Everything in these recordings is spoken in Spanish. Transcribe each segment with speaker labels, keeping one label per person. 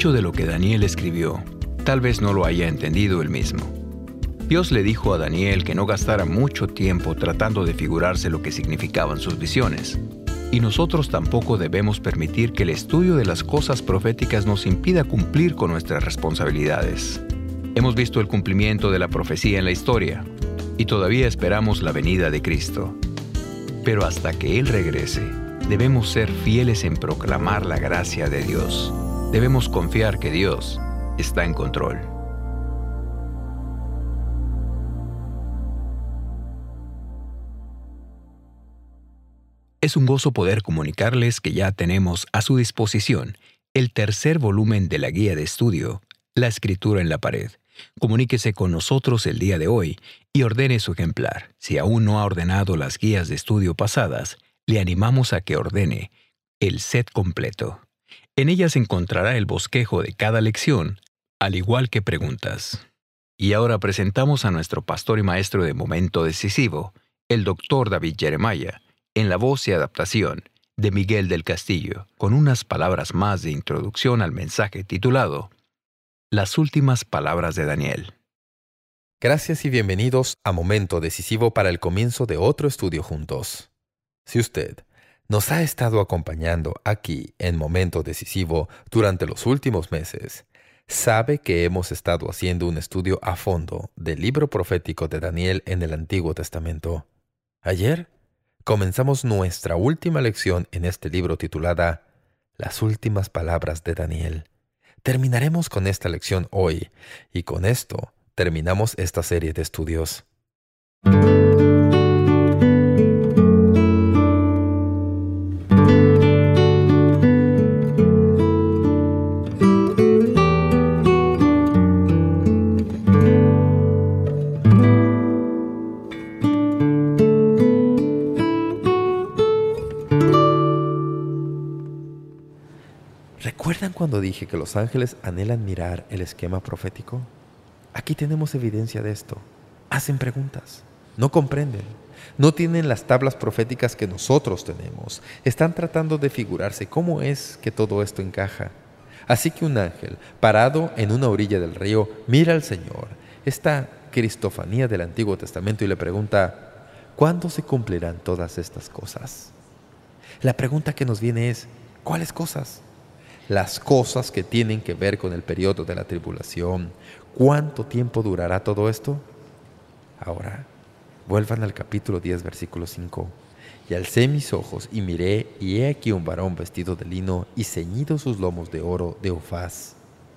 Speaker 1: Mucho de lo que Daniel escribió, tal vez no lo haya entendido él mismo. Dios le dijo a Daniel que no gastara mucho tiempo tratando de figurarse lo que significaban sus visiones. Y nosotros tampoco debemos permitir que el estudio de las cosas proféticas nos impida cumplir con nuestras responsabilidades. Hemos visto el cumplimiento de la profecía en la historia, y todavía esperamos la venida de Cristo. Pero hasta que Él regrese, debemos ser fieles en proclamar la gracia de Dios. Debemos confiar que Dios está en control. Es un gozo poder comunicarles que ya tenemos a su disposición el tercer volumen de la guía de estudio, La Escritura en la Pared. Comuníquese con nosotros el día de hoy y ordene su ejemplar. Si aún no ha ordenado las guías de estudio pasadas, le animamos a que ordene el set completo. En ellas encontrará el bosquejo de cada lección, al igual que preguntas. Y ahora presentamos a nuestro pastor y maestro de Momento Decisivo, el Dr. David Jeremiah, en la voz y adaptación de Miguel del Castillo, con unas palabras más de introducción al mensaje titulado Las últimas palabras de Daniel.
Speaker 2: Gracias y bienvenidos a Momento Decisivo para el comienzo de otro estudio juntos. Si usted nos ha estado acompañando aquí en Momento Decisivo durante los últimos meses, sabe que hemos estado haciendo un estudio a fondo del libro profético de Daniel en el Antiguo Testamento. Ayer comenzamos nuestra última lección en este libro titulada Las últimas palabras de Daniel. Terminaremos con esta lección hoy y con esto terminamos esta serie de estudios. ¿Recuerdan cuando dije que los ángeles anhelan mirar el esquema profético? Aquí tenemos evidencia de esto. Hacen preguntas. No comprenden. No tienen las tablas proféticas que nosotros tenemos. Están tratando de figurarse cómo es que todo esto encaja. Así que un ángel, parado en una orilla del río, mira al Señor, esta cristofanía del Antiguo Testamento, y le pregunta, ¿cuándo se cumplirán todas estas cosas? La pregunta que nos viene es, ¿cuáles cosas? Las cosas que tienen que ver con el periodo de la tribulación. ¿Cuánto tiempo durará todo esto? Ahora, vuelvan al capítulo 10, versículo 5. Y alcé mis ojos y miré, y he aquí un varón vestido de lino y ceñidos sus lomos de oro de Ufaz.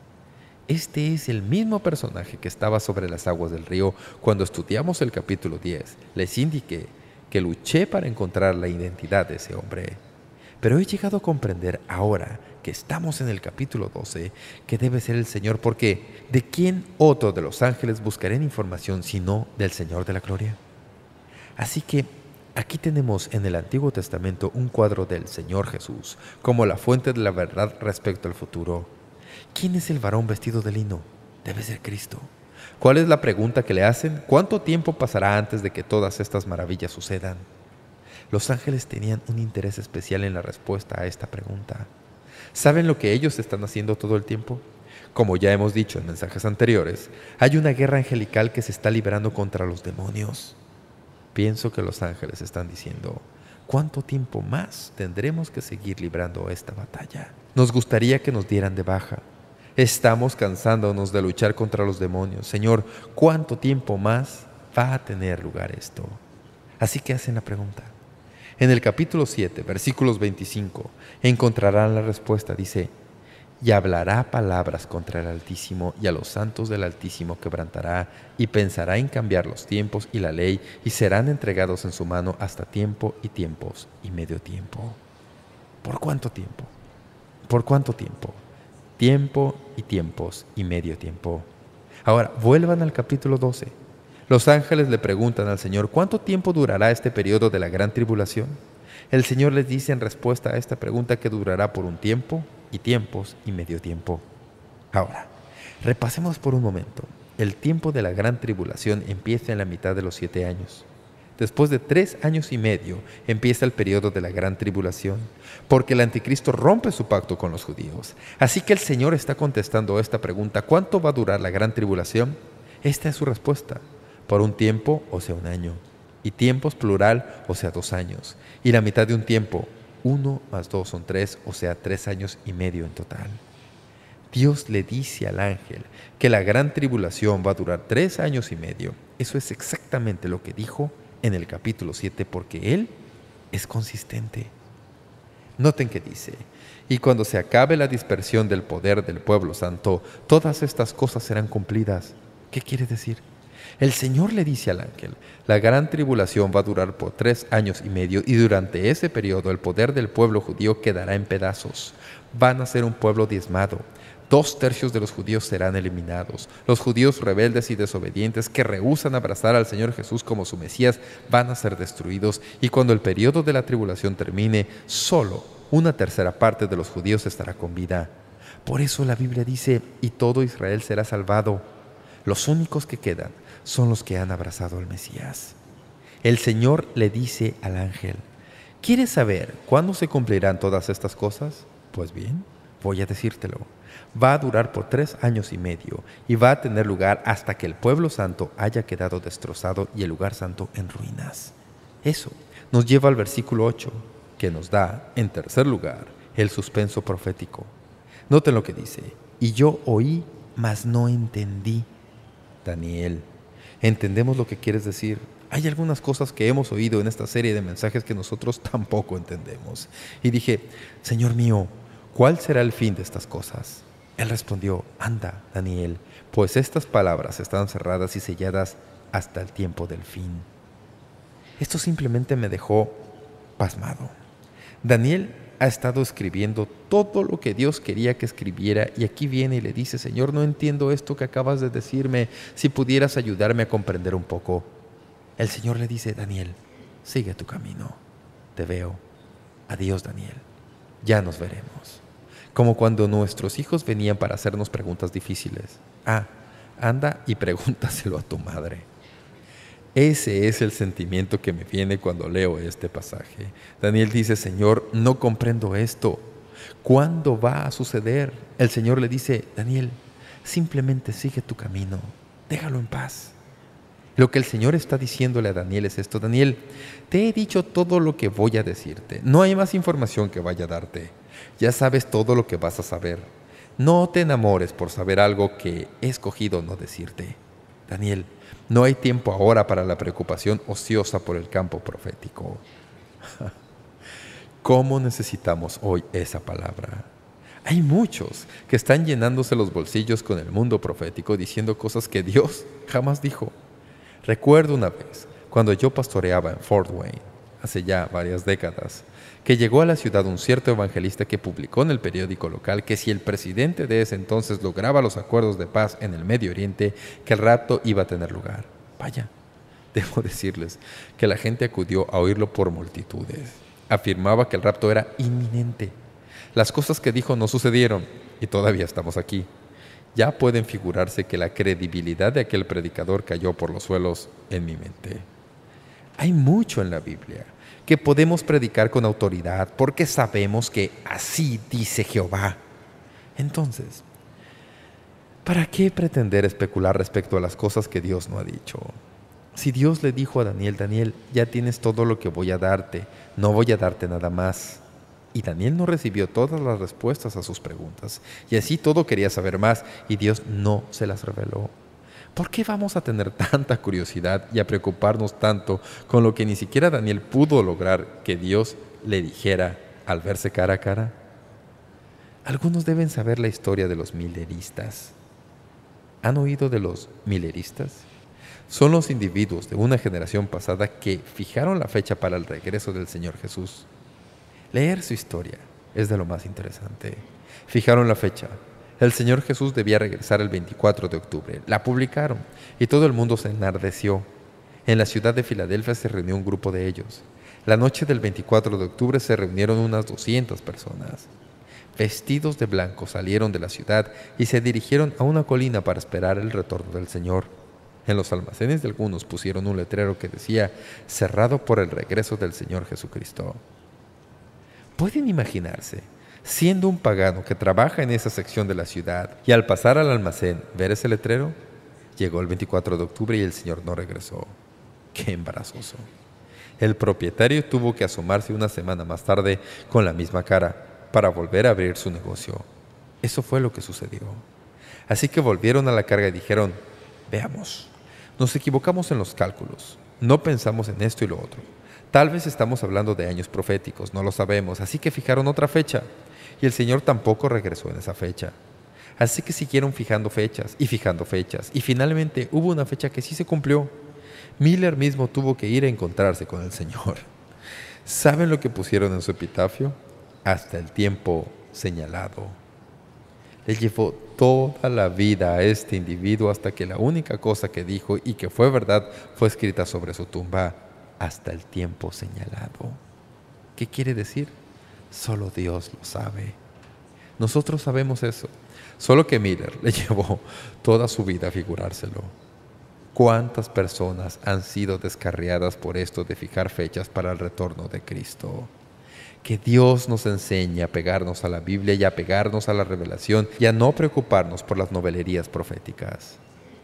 Speaker 2: Este es el mismo personaje que estaba sobre las aguas del río cuando estudiamos el capítulo 10. Les indiqué que luché para encontrar la identidad de ese hombre. Pero he llegado a comprender ahora que estamos en el capítulo 12 que debe ser el Señor, porque ¿de quién otro de los ángeles buscarán información sino del Señor de la Gloria? Así que aquí tenemos en el Antiguo Testamento un cuadro del Señor Jesús como la fuente de la verdad respecto al futuro. ¿Quién es el varón vestido de lino? Debe ser Cristo. ¿Cuál es la pregunta que le hacen? ¿Cuánto tiempo pasará antes de que todas estas maravillas sucedan? Los ángeles tenían un interés especial en la respuesta a esta pregunta. ¿Saben lo que ellos están haciendo todo el tiempo? Como ya hemos dicho en mensajes anteriores, hay una guerra angelical que se está librando contra los demonios. Pienso que los ángeles están diciendo, ¿cuánto tiempo más tendremos que seguir librando esta batalla? Nos gustaría que nos dieran de baja. Estamos cansándonos de luchar contra los demonios. Señor, ¿cuánto tiempo más va a tener lugar esto? Así que hacen la pregunta. En el capítulo 7, versículos 25, encontrarán la respuesta. Dice, y hablará palabras contra el Altísimo, y a los santos del Altísimo quebrantará, y pensará en cambiar los tiempos y la ley, y serán entregados en su mano hasta tiempo y tiempos y medio tiempo. ¿Por cuánto tiempo? ¿Por cuánto tiempo? Tiempo y tiempos y medio tiempo. Ahora, vuelvan al capítulo 12. Los ángeles le preguntan al Señor, ¿cuánto tiempo durará este periodo de la gran tribulación? El Señor les dice en respuesta a esta pregunta que durará por un tiempo y tiempos y medio tiempo. Ahora, repasemos por un momento. El tiempo de la gran tribulación empieza en la mitad de los 7 años. Después de 3 años y medio empieza el periodo de la gran tribulación, porque el anticristo rompe su pacto con los judíos. Así que el Señor está contestando esta pregunta: ¿cuánto va a durar la gran tribulación? Esta es su respuesta: por un tiempo, o sea, un año, y tiempos plural, o sea, 2 años, y la mitad de un tiempo, 1 más 2 son 3, o sea, 3 años y medio en total. Dios le dice al ángel que la gran tribulación va a durar 3 años y medio. Eso es exactamente lo que dijo en el capítulo 7, porque Él es consistente. Noten que dice: y cuando se acabe la dispersión del poder del pueblo santo, todas estas cosas serán cumplidas. ¿Qué quiere decir? El Señor le dice al ángel: la gran tribulación va a durar por 3 años y medio, y durante ese periodo el poder del pueblo judío quedará en pedazos. Van a ser un pueblo diezmado. 2/3 de los judíos serán eliminados. Los judíos rebeldes y desobedientes que rehúsan abrazar al Señor Jesús como su Mesías van a ser destruidos, y cuando el periodo de la tribulación termine, solo 1/3 parte de los judíos estará con vida. Por eso la Biblia dice: y todo Israel será salvado. Los únicos que quedan son los que han abrazado al Mesías. El Señor le dice al ángel: ¿quieres saber cuándo se cumplirán todas estas cosas? Pues bien, voy a decírtelo. Va a durar por 3 años y medio, y va a tener lugar hasta que el pueblo santo haya quedado destrozado y el lugar santo en ruinas. Eso nos lleva al versículo 8, que nos da, en tercer lugar, el suspenso profético. Noten lo que dice: y yo oí, mas no entendí. Daniel, ¿entendemos lo que quieres decir? Hay algunas cosas que hemos oído en esta serie de mensajes que nosotros tampoco entendemos. Y dije: Señor mío, ¿cuál será el fin de estas cosas? Él respondió: anda, Daniel, pues estas palabras están cerradas y selladas hasta el tiempo del fin. Esto simplemente me dejó pasmado. Daniel ha estado escribiendo todo lo que Dios quería que escribiera, y aquí viene y le dice: Señor, no entiendo esto que acabas de decirme, si pudieras ayudarme a comprender un poco. El Señor le dice: Daniel, sigue tu camino. Te veo. Adiós, Daniel. Ya nos veremos. Como cuando nuestros hijos venían para hacernos preguntas difíciles. Anda y pregúntaselo a tu madre. Ese es el sentimiento que me viene cuando leo este pasaje. Daniel dice: Señor, no comprendo esto. ¿Cuándo va a suceder? El Señor le dice: Daniel, simplemente sigue tu camino. Déjalo en paz. Lo que el Señor está diciéndole a Daniel es esto: Daniel, te he dicho todo lo que voy a decirte. No hay más información que vaya a darte. Ya sabes todo lo que vas a saber. No te enamores por saber algo que he escogido no decirte. Daniel, no hay tiempo ahora para la preocupación ociosa por el campo profético. ¿Cómo necesitamos hoy esa palabra? Hay muchos que están llenándose los bolsillos con el mundo profético, diciendo cosas que Dios jamás dijo. Recuerdo una vez, cuando yo pastoreaba en Fort Wayne, hace ya varias décadas, que llegó a la ciudad un cierto evangelista que publicó en el periódico local que si el presidente de ese entonces lograba los acuerdos de paz en el Medio Oriente, que el rapto iba a tener lugar. Vaya, debo decirles que la gente acudió a oírlo por multitudes. Afirmaba que el rapto era inminente. Las cosas que dijo no sucedieron y todavía estamos aquí. Ya pueden figurarse que la credibilidad de aquel predicador cayó por los suelos en mi mente. Hay mucho en la Biblia que podemos predicar con autoridad porque sabemos que así dice Jehová. Entonces, ¿para qué pretender especular respecto a las cosas que Dios no ha dicho? Si Dios le dijo a Daniel: Daniel, ya tienes todo lo que voy a darte, no voy a darte nada más. Y Daniel no recibió todas las respuestas a sus preguntas, y así todo quería saber más, y Dios no se las reveló. ¿Por qué vamos a tener tanta curiosidad y a preocuparnos tanto con lo que ni siquiera Daniel pudo lograr que Dios le dijera al verse cara a cara? Algunos deben saber la historia de los mileristas. ¿Han oído de los mileristas? Son los individuos de una generación pasada que fijaron la fecha para el regreso del Señor Jesús. Leer su historia es de lo más interesante. Fijaron la fecha. El Señor Jesús debía regresar el 24 de octubre. La publicaron y todo el mundo se enardeció. En la ciudad de Filadelfia se reunió un grupo de ellos. La noche del 24 de octubre se reunieron unas 200 personas. Vestidos de blanco salieron de la ciudad y se dirigieron a una colina para esperar el retorno del Señor. En los almacenes de algunos pusieron un letrero que decía «Cerrado por el regreso del Señor Jesucristo». ¿Pueden imaginarse, siendo un pagano que trabaja en esa sección de la ciudad, y al pasar al almacén ver ese letrero? Llegó el 24 de octubre y el Señor no regresó. ¡Qué embarazoso! El propietario tuvo que asomarse una semana más tarde con la misma cara para volver a abrir su negocio. Eso fue lo que sucedió. Así que volvieron a la carga y dijeron, «Veamos, nos equivocamos en los cálculos. No pensamos en esto y lo otro. Tal vez estamos hablando de años proféticos, no lo sabemos, así que fijaron otra fecha. Y el Señor tampoco regresó en esa fecha. Así que siguieron fijando fechas, y finalmente hubo una fecha que sí se cumplió. Miller mismo tuvo que ir a encontrarse con el Señor. ¿Saben lo que pusieron en su epitafio? Hasta el tiempo señalado. Le llevó toda la vida a este individuo hasta que la única cosa que dijo y que fue verdad fue escrita sobre su tumba, hasta el tiempo señalado. ¿Qué quiere decir? Solo Dios lo sabe. Nosotros sabemos eso, solo que Miller le llevó toda su vida a figurárselo. ¿Cuántas personas han sido descarriadas por esto de fijar fechas para el retorno de Cristo? Que Dios nos enseñe a pegarnos a la Biblia y a pegarnos a la revelación y a no preocuparnos por las novelerías proféticas.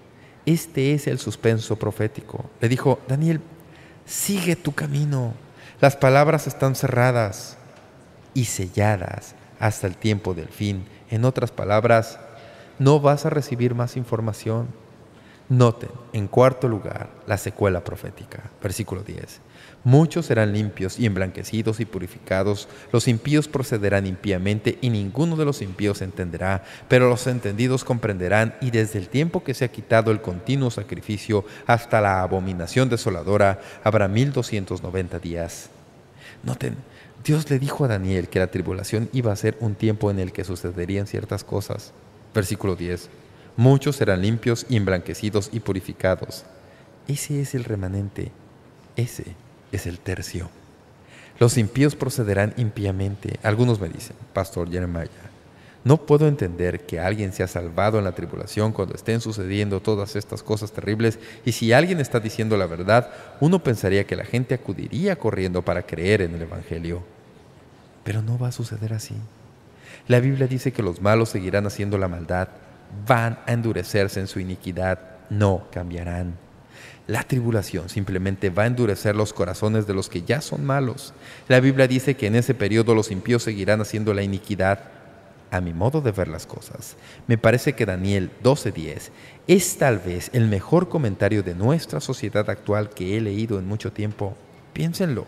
Speaker 2: Este es el suspenso profético. Le dijo, Daniel, sigue tu camino. Las palabras están cerradas y selladas hasta el tiempo del fin. En otras palabras, no vas a recibir más información. Noten, en cuarto lugar, la secuela profética. Versículo 10. Muchos serán limpios y emblanquecidos y purificados. Los impíos procederán impíamente y ninguno de los impíos entenderá, pero los entendidos comprenderán, y desde el tiempo que se ha quitado el continuo sacrificio hasta la abominación desoladora habrá 1290 días. Noten, Dios le dijo a Daniel que la tribulación iba a ser un tiempo en el que sucederían ciertas cosas. Versículo 10. Muchos serán limpios y emblanquecidos y purificados. Ese es el remanente. Ese es el tercio. Los impíos procederán impíamente. Algunos me dicen, Pastor Jeremiah, no puedo entender que alguien sea salvado en la tribulación cuando estén sucediendo todas estas cosas terribles, y si alguien está diciendo la verdad, uno pensaría que la gente acudiría corriendo para creer en el Evangelio. Pero no va a suceder así. La Biblia dice que los malos seguirán haciendo la maldad, van a endurecerse en su iniquidad, no cambiarán. La tribulación simplemente va a endurecer los corazones de los que ya son malos. La Biblia dice que en ese periodo los impíos seguirán haciendo la iniquidad. A mi modo de ver las cosas, me parece que Daniel 12:10 es tal vez el mejor comentario de nuestra sociedad actual que he leído en mucho tiempo. Piénsenlo.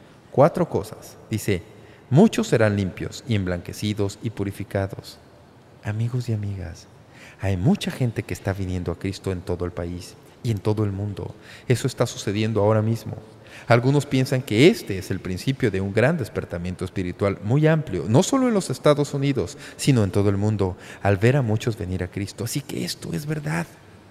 Speaker 2: 4 cosas. Dice, muchos serán limpios y emblanquecidos y purificados. Amigos y amigas, hay mucha gente que está viniendo a Cristo en todo el país y en todo el mundo. Eso está sucediendo ahora mismo. Algunos piensan que este es el principio de un gran despertamiento espiritual muy amplio, no solo en los Estados Unidos, sino en todo el mundo, al ver a muchos venir a Cristo. Así que esto es verdad.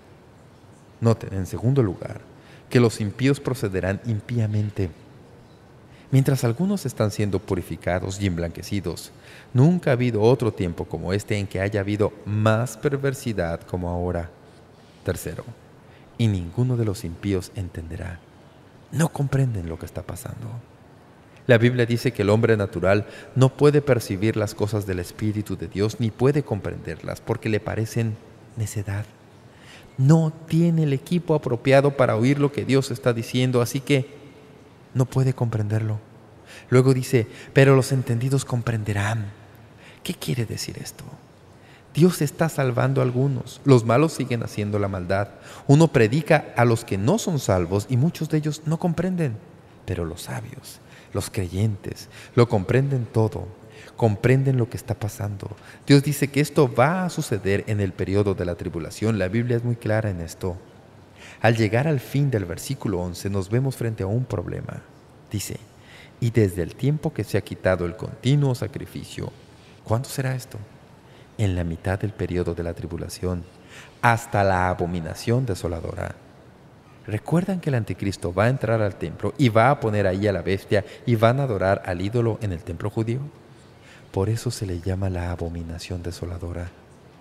Speaker 2: Noten, en segundo lugar, que los impíos procederán impíamente. Mientras algunos están siendo purificados y emblanquecidos, nunca ha habido otro tiempo como este en que haya habido más perversidad como ahora. Tercero, y ninguno de los impíos entenderá. No comprenden lo que está pasando. La Biblia dice que el hombre natural no puede percibir las cosas del Espíritu de Dios ni puede comprenderlas porque le parecen necedad. No tiene el equipo apropiado para oír lo que Dios está diciendo, así que no puede comprenderlo. Luego dice, pero los entendidos comprenderán. ¿Qué quiere decir esto? Dios está salvando a algunos. Los malos siguen haciendo la maldad. Uno predica a los que no son salvos y muchos de ellos no comprenden. Pero los sabios, los creyentes, lo comprenden todo. Comprenden lo que está pasando. Dios dice que esto va a suceder en el periodo de la tribulación. La Biblia es muy clara en esto. Al llegar al fin del versículo 11 nos vemos frente a un problema. Dice, y desde el tiempo que se ha quitado el continuo sacrificio. ¿Cuándo será esto? En la mitad del periodo de la tribulación, hasta la abominación desoladora. ¿Recuerdan que el anticristo va a entrar al templo y va a poner ahí a la bestia y van a adorar al ídolo en el templo judío? Por eso se le llama la abominación desoladora.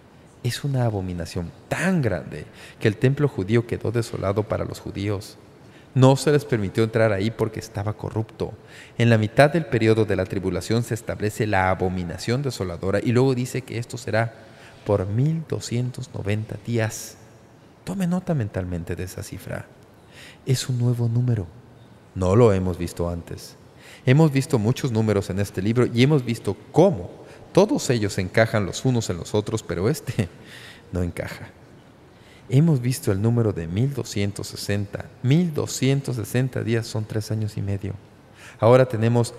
Speaker 2: Es una abominación tan grande que el templo judío quedó desolado para los judíos. No se les permitió entrar ahí porque estaba corrupto. En la mitad del periodo de la tribulación se establece la abominación desoladora y luego dice que esto será por 1290 días. Tome nota mentalmente de esa cifra. Es un nuevo número. No lo hemos visto antes. Hemos visto muchos números en este libro y hemos visto cómo todos ellos encajan los unos en los otros, pero este no encaja. Hemos visto el número de 1260. 1260 días son 3 años y medio. Ahora tenemos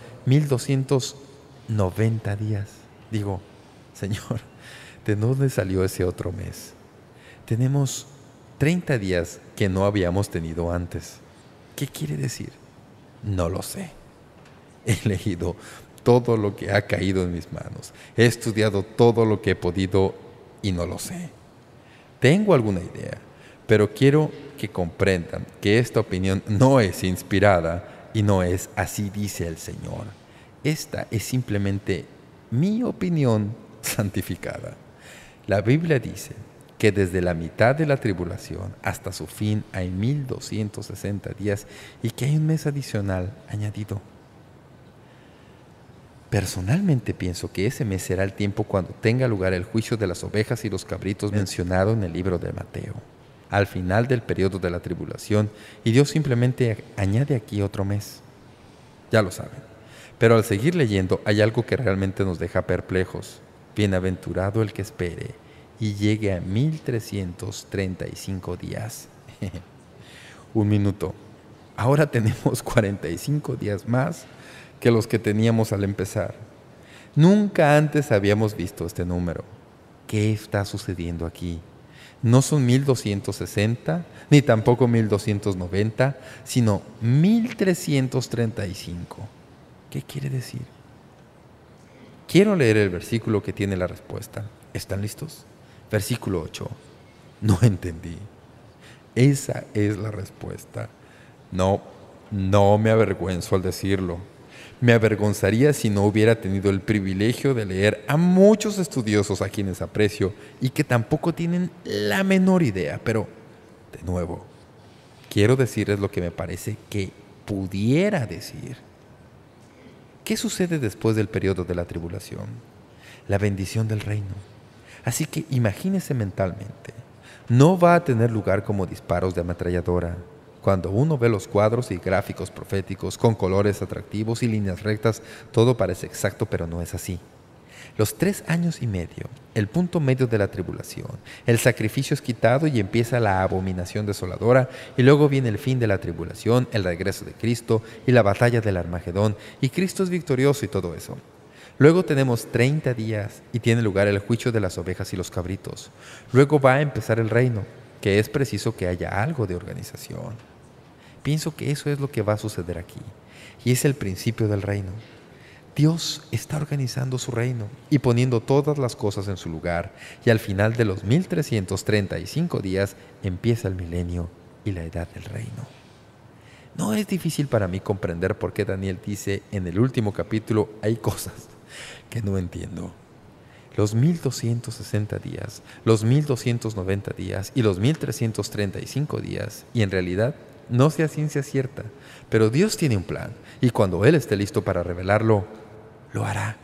Speaker 2: 1290 días. Digo, Señor, ¿de dónde salió ese otro mes? Tenemos 30 días que no habíamos tenido antes. ¿Qué quiere decir? No lo sé. He leído todo lo que ha caído en mis manos. He estudiado todo lo que he podido y no lo sé. Tengo alguna idea, pero quiero que comprendan que esta opinión no es inspirada y no es así dice el Señor. Esta es simplemente mi opinión santificada. La Biblia dice que desde la mitad de la tribulación hasta su fin hay 1260 días y que hay un mes adicional añadido. Personalmente pienso que ese mes será el tiempo cuando tenga lugar el juicio de las ovejas y los cabritos mencionado en el libro de Mateo, al final del periodo de la tribulación, y Dios simplemente añade aquí otro mes. Ya lo saben. Pero al seguir leyendo hay algo que realmente nos deja perplejos. Bienaventurado el que espere y llegue a 1335 días. Un minuto. Ahora tenemos 45 días más que los que teníamos al empezar. Nunca antes habíamos visto este número. ¿Qué está sucediendo aquí? No son 1260, ni tampoco 1290, sino 1335. ¿Qué quiere decir? Quiero leer el versículo que tiene la respuesta. ¿Están listos? Versículo 8. No entendí. Esa es la respuesta. No me avergüenzo al decirlo. Me avergonzaría si no hubiera tenido el privilegio de leer a muchos estudiosos a quienes aprecio y que tampoco tienen la menor idea. Pero, de nuevo, quiero decirles lo que me parece que pudiera decir. ¿Qué sucede después del periodo de la tribulación? La bendición del reino. Así que imagínese mentalmente. No va a tener lugar como disparos de ametralladora. Cuando uno ve los cuadros y gráficos proféticos con colores atractivos y líneas rectas, todo parece exacto, pero no es así. Los 3 años y medio, el punto medio de la tribulación, el sacrificio es quitado y empieza la abominación desoladora, y luego viene el fin de la tribulación, el regreso de Cristo y la batalla del Armagedón, y Cristo es victorioso y todo eso. Luego tenemos 30 días y tiene lugar el juicio de las ovejas y los cabritos. Luego va a empezar el reino, que es preciso que haya algo de organización. Pienso que eso es lo que va a suceder aquí, y es el principio del reino. Dios está organizando su reino y poniendo todas las cosas en su lugar, y al final de los 1335 días empieza el milenio y la edad del reino. No es difícil para mí comprender por qué Daniel dice en el último capítulo hay cosas que no entiendo. Los 1260 días, los 1290 días y los 1335 días, y en realidad no sea ciencia cierta, pero Dios tiene un plan, y cuando Él esté listo para revelarlo, lo hará.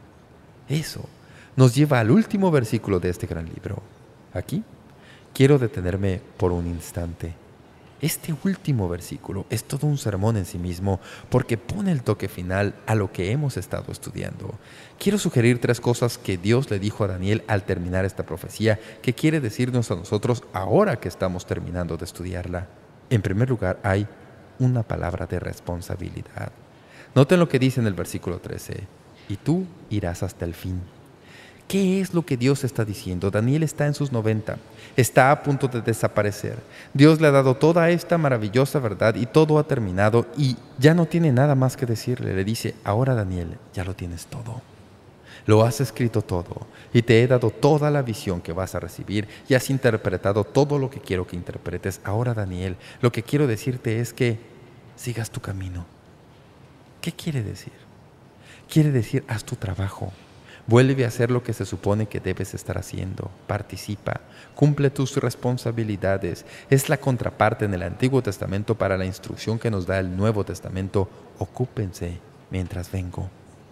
Speaker 2: Eso nos lleva al último versículo de este gran libro. Aquí quiero detenerme por un instante. Este último versículo es todo un sermón en sí mismo porque pone el toque final a lo que hemos estado estudiando. Quiero sugerir 3 cosas que Dios le dijo a Daniel al terminar esta profecía que quiere decirnos a nosotros ahora que estamos terminando de estudiarla. En primer lugar, hay una palabra de responsabilidad. Noten lo que dice en el versículo 13. Y tú irás hasta el fin. ¿Qué es lo que Dios está diciendo? Daniel está en sus 90. Está a punto de desaparecer. Dios le ha dado toda esta maravillosa verdad y todo ha terminado y ya no tiene nada más que decirle. Le dice, ahora Daniel, ya lo tienes todo. Lo has escrito todo y te he dado toda la visión que vas a recibir y has interpretado todo lo que quiero que interpretes. Ahora, Daniel, lo que quiero decirte es que sigas tu camino. ¿Qué quiere decir? Quiere decir, haz tu trabajo. Vuelve a hacer lo que se supone que debes estar haciendo. Participa, cumple tus responsabilidades. Es la contraparte en el Antiguo Testamento para la instrucción que nos da el Nuevo Testamento. Ocúpense mientras vengo.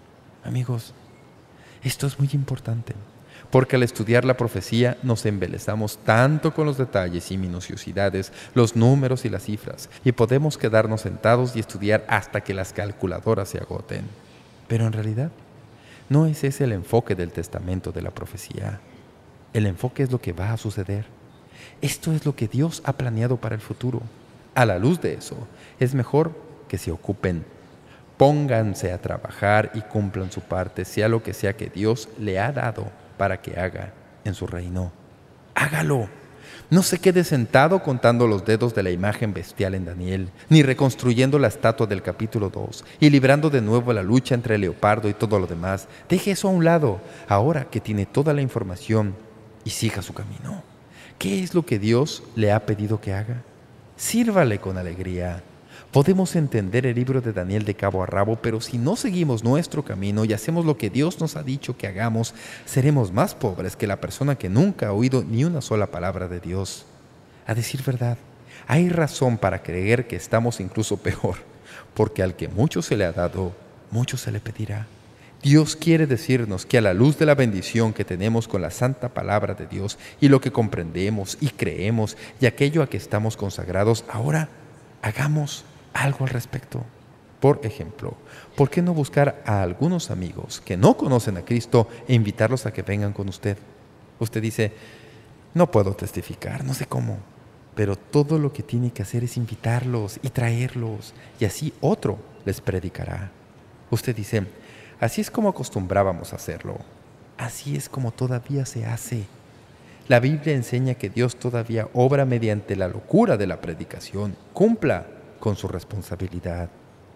Speaker 2: Amigos, esto es muy importante, porque al estudiar la profecía nos embelezamos tanto con los detalles y minuciosidades, los números y las cifras, y podemos quedarnos sentados y estudiar hasta que las calculadoras se agoten. Pero en realidad, no es ese el enfoque del testamento de la profecía. El enfoque es lo que va a suceder. Esto es lo que Dios ha planeado para el futuro. A la luz de eso, es mejor que se ocupen. Pónganse a trabajar y cumplan su parte, sea lo que sea que Dios le ha dado para que haga en su reino. ¡Hágalo! No se quede sentado contando los dedos de la imagen bestial en Daniel, ni reconstruyendo la estatua del capítulo 2 y librando de nuevo la lucha entre el leopardo y todo lo demás. Deje eso a un lado, ahora que tiene toda la información, y siga su camino. ¿Qué es lo que Dios le ha pedido que haga? Sírvale con alegría. Podemos entender el libro de Daniel de cabo a rabo, pero si no seguimos nuestro camino y hacemos lo que Dios nos ha dicho que hagamos, seremos más pobres que la persona que nunca ha oído ni una sola palabra de Dios. A decir verdad, hay razón para creer que estamos incluso peor, porque al que mucho se le ha dado, mucho se le pedirá. Dios quiere decirnos que a la luz de la bendición que tenemos con la santa palabra de Dios y lo que comprendemos y creemos y aquello a que estamos consagrados, ahora hagamos algo al respecto. Por ejemplo, ¿por qué no buscar a algunos amigos que no conocen a Cristo e invitarlos a que vengan con usted? Usted dice, no puedo testificar, no sé cómo. Pero todo lo que tiene que hacer es invitarlos y traerlos, y así otro les predicará. Usted dice, así es como acostumbrábamos a hacerlo. Así es como todavía se hace. La Biblia enseña que Dios todavía obra mediante la locura de la predicación. Cumpla con su responsabilidad.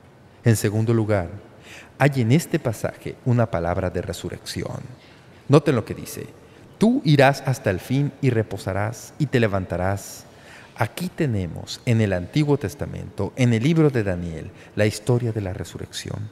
Speaker 2: En segundo lugar, hay en este pasaje una palabra de resurrección. Noten lo que dice. Tú irás hasta el fin y reposarás y te levantarás. Aquí tenemos en el Antiguo Testamento, en el libro de Daniel, la historia de la resurrección.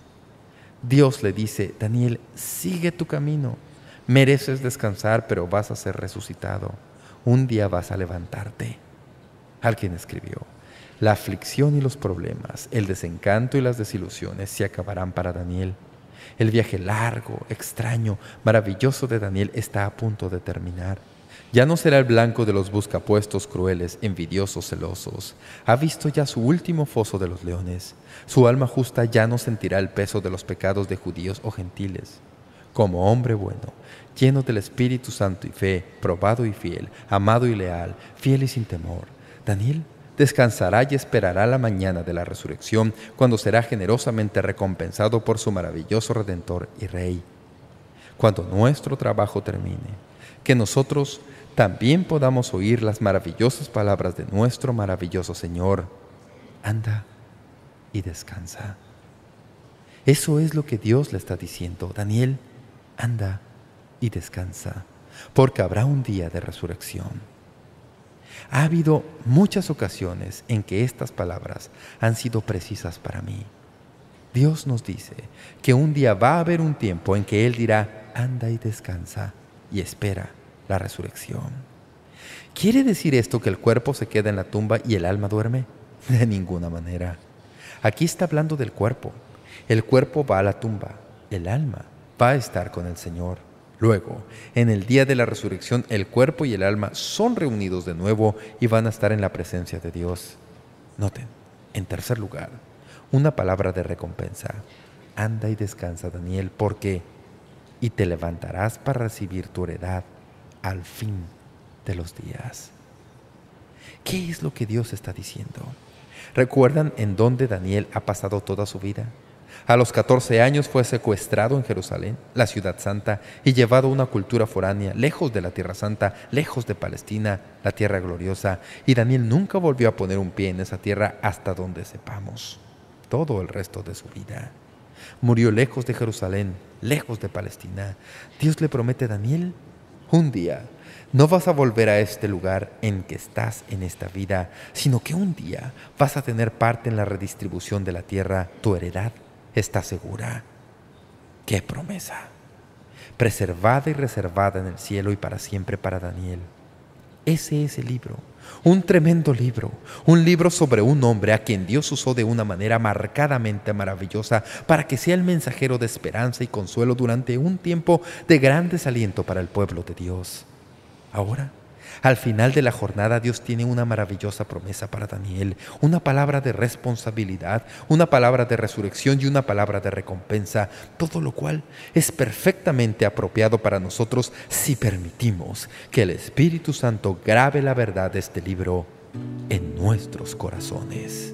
Speaker 2: Dios le dice, Daniel, sigue tu camino. Mereces descansar, pero vas a ser resucitado. Un día vas a levantarte. Alguien escribió, la aflicción y los problemas, el desencanto y las desilusiones se acabarán para Daniel. El viaje largo, extraño, maravilloso de Daniel está a punto de terminar. Ya no será el blanco de los buscapuestos crueles, envidiosos, celosos. Ha visto ya su último foso de los leones. Su alma justa ya no sentirá el peso de los pecados de judíos o gentiles. Como hombre bueno, lleno del Espíritu Santo y fe, probado y fiel, amado y leal, fiel y sin temor, Daniel descansará y esperará la mañana de la resurrección, cuando será generosamente recompensado por su maravilloso Redentor y Rey. Cuando nuestro trabajo termine, que nosotros también podamos oír las maravillosas palabras de nuestro maravilloso Señor. Anda y descansa. Eso es lo que Dios le está diciendo. Daniel, anda y descansa, porque habrá un día de resurrección. Ha habido muchas ocasiones en que estas palabras han sido precisas para mí. Dios nos dice que un día va a haber un tiempo en que Él dirá, anda y descansa, y espera la resurrección. ¿Quiere decir esto que el cuerpo se queda en la tumba y el alma duerme? De ninguna manera. Aquí está hablando del cuerpo. El cuerpo va a la tumba, el alma va a estar con el Señor. Luego, en el día de la resurrección, el cuerpo y el alma son reunidos de nuevo y van a estar en la presencia de Dios. Noten, en tercer lugar, una palabra de recompensa. Anda y descansa, Daniel, porque y te levantarás para recibir tu heredad al fin de los días. ¿Qué es lo que Dios está diciendo? ¿Recuerdan en dónde Daniel ha pasado toda su vida? A los 14 años fue secuestrado en Jerusalén, la ciudad santa, y llevado a una cultura foránea, lejos de la tierra santa, lejos de Palestina, la tierra gloriosa. Y Daniel nunca volvió a poner un pie en esa tierra hasta donde sepamos, todo el resto de su vida. Murió lejos de Jerusalén, lejos de Palestina. Dios le promete a Daniel, un día no vas a volver a este lugar en que estás en esta vida, sino que un día vas a tener parte en la redistribución de la tierra. Tu heredad está segura. ¡Qué promesa! preservada y reservada en el cielo y para siempre para Daniel. Ese es el libro, un tremendo libro, un libro sobre un hombre a quien Dios usó de una manera marcadamente maravillosa para que sea el mensajero de esperanza y consuelo durante un tiempo de gran desaliento para el pueblo de Dios. Ahora, al final de la jornada, Dios tiene una maravillosa promesa para Daniel, una palabra de responsabilidad, una palabra de resurrección y una palabra de recompensa, todo lo cual es perfectamente apropiado para nosotros si permitimos que el Espíritu Santo grabe la verdad de este libro en nuestros corazones.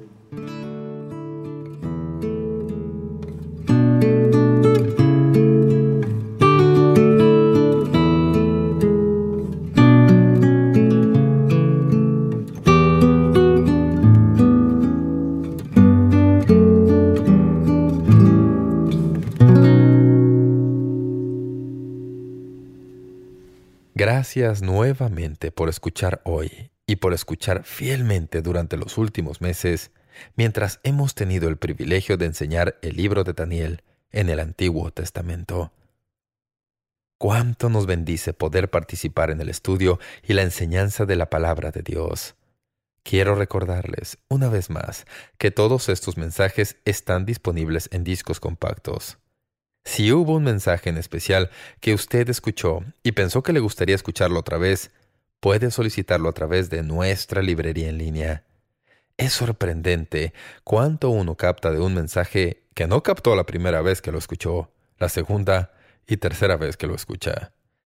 Speaker 2: Gracias nuevamente por escuchar hoy y por escuchar fielmente durante los últimos meses, mientras hemos tenido el privilegio de enseñar el libro de Daniel en el Antiguo Testamento. Cuánto nos bendice poder participar en el estudio y la enseñanza de la Palabra de Dios. Quiero recordarles, una vez más, que todos estos mensajes están disponibles en discos compactos. Si hubo un mensaje en especial que usted escuchó y pensó que le gustaría escucharlo otra vez, puede solicitarlo a través de nuestra librería en línea. Es sorprendente cuánto uno capta de un mensaje que no captó la primera vez que lo escuchó, la segunda y tercera vez que lo escucha.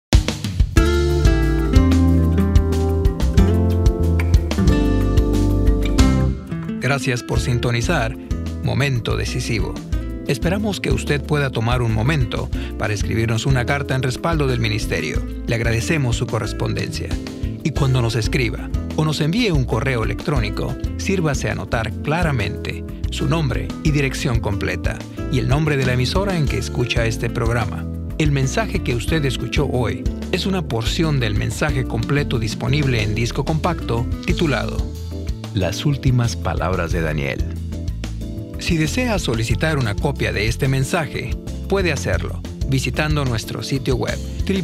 Speaker 1: Gracias por sintonizar Momento Decisivo. Esperamos que usted pueda tomar un momento para escribirnos una carta en respaldo del ministerio. Le agradecemos su correspondencia. Y cuando nos escriba o nos envíe un correo electrónico, sírvase a anotar claramente su nombre y dirección completa y el nombre de la emisora en que escucha este programa. El mensaje que usted escuchó hoy es una porción del mensaje completo disponible en disco compacto titulado Las últimas palabras de Daniel. Si desea solicitar una copia de este mensaje, puede hacerlo visitando nuestro sitio web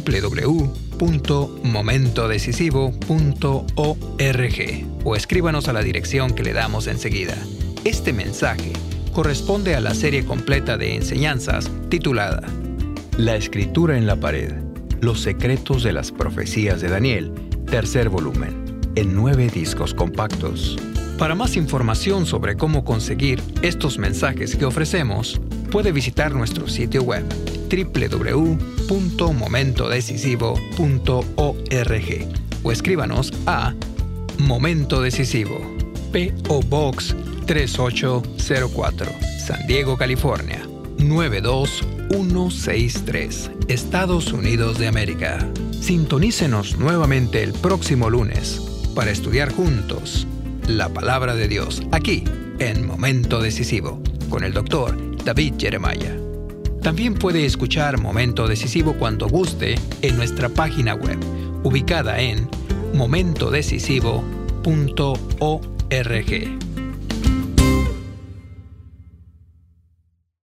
Speaker 1: www.momentodecisivo.org o escríbanos a la dirección que le damos enseguida. Este mensaje corresponde a la serie completa de enseñanzas titulada La Escritura en la Pared, los secretos de las profecías de Daniel, tercer volumen, en 9 discos compactos. Para más información sobre cómo conseguir estos mensajes que ofrecemos, puede visitar nuestro sitio web www.momentodecisivo.org o escríbanos a Momento Decisivo, P.O. Box 3804, San Diego, California, 92163, Estados Unidos de América. Sintonícenos nuevamente el próximo lunes para estudiar juntos la Palabra de Dios, aquí en Momento Decisivo, con el Dr. David Jeremiah. También puede escuchar Momento Decisivo cuando guste en nuestra página web, ubicada en momentodecisivo.org.